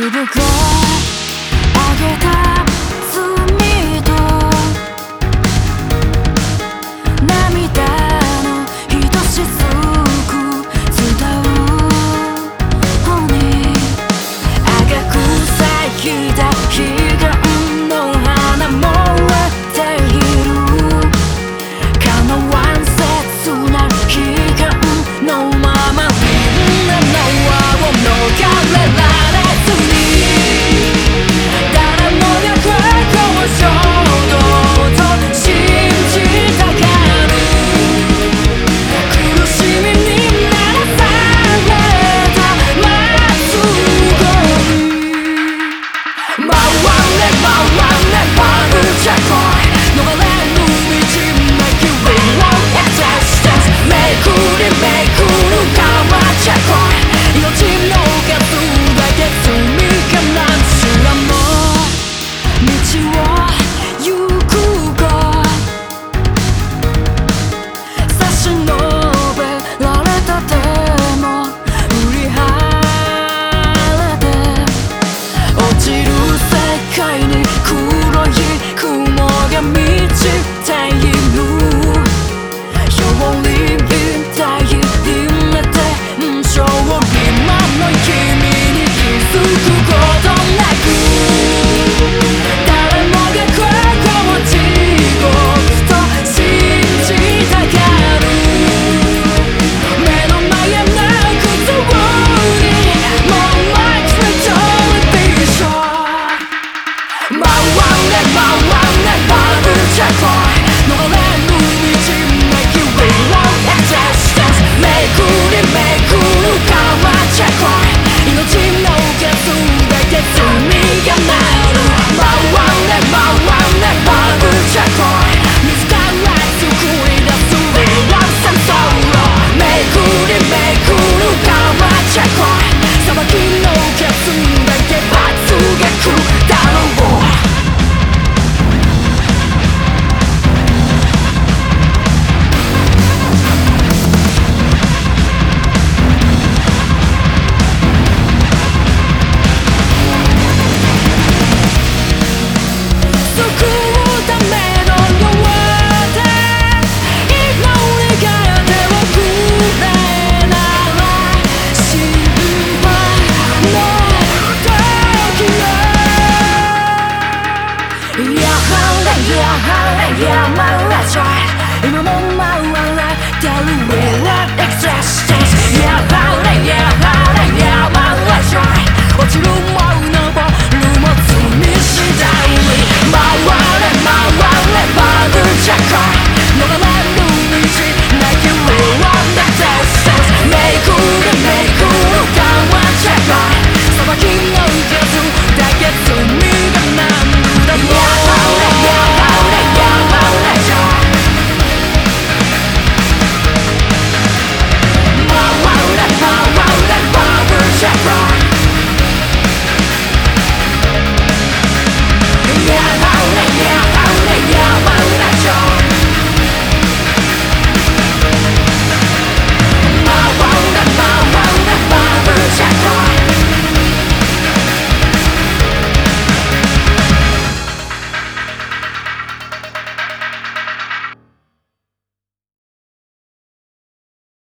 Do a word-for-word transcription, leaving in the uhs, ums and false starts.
ぶくあげた罪と涙のひとしずく伝う方に赤く咲いた彼岸の花も割っている叶わん切な期間のままみんなの輪を逃れられずに誰もがここを衝動と信じたがる苦しみにならされたまっすぐに回れ回れバルジャコイ逃れぬ道なき Real Existence めくりめくるかまちゃこい命の数だけ罪がなん知らぬ道を行くが差し伸べられた手も振り払って落ちる世界に黒い雲が満ちているよりみたいにめて勝利魔の君に気づくことなく誰もがここを地獄と信じたがる目の前の苦痛にもう Max Television回れ回れバルジャコイ逃れぬ道なき Real Existence めくりめくるかまちゃこい命の数だけ罪がなる回れ回れバルジャコイ自ら救い出す Real Sensoul めくりめくるかまちゃこい裁きの数だけ罰が来る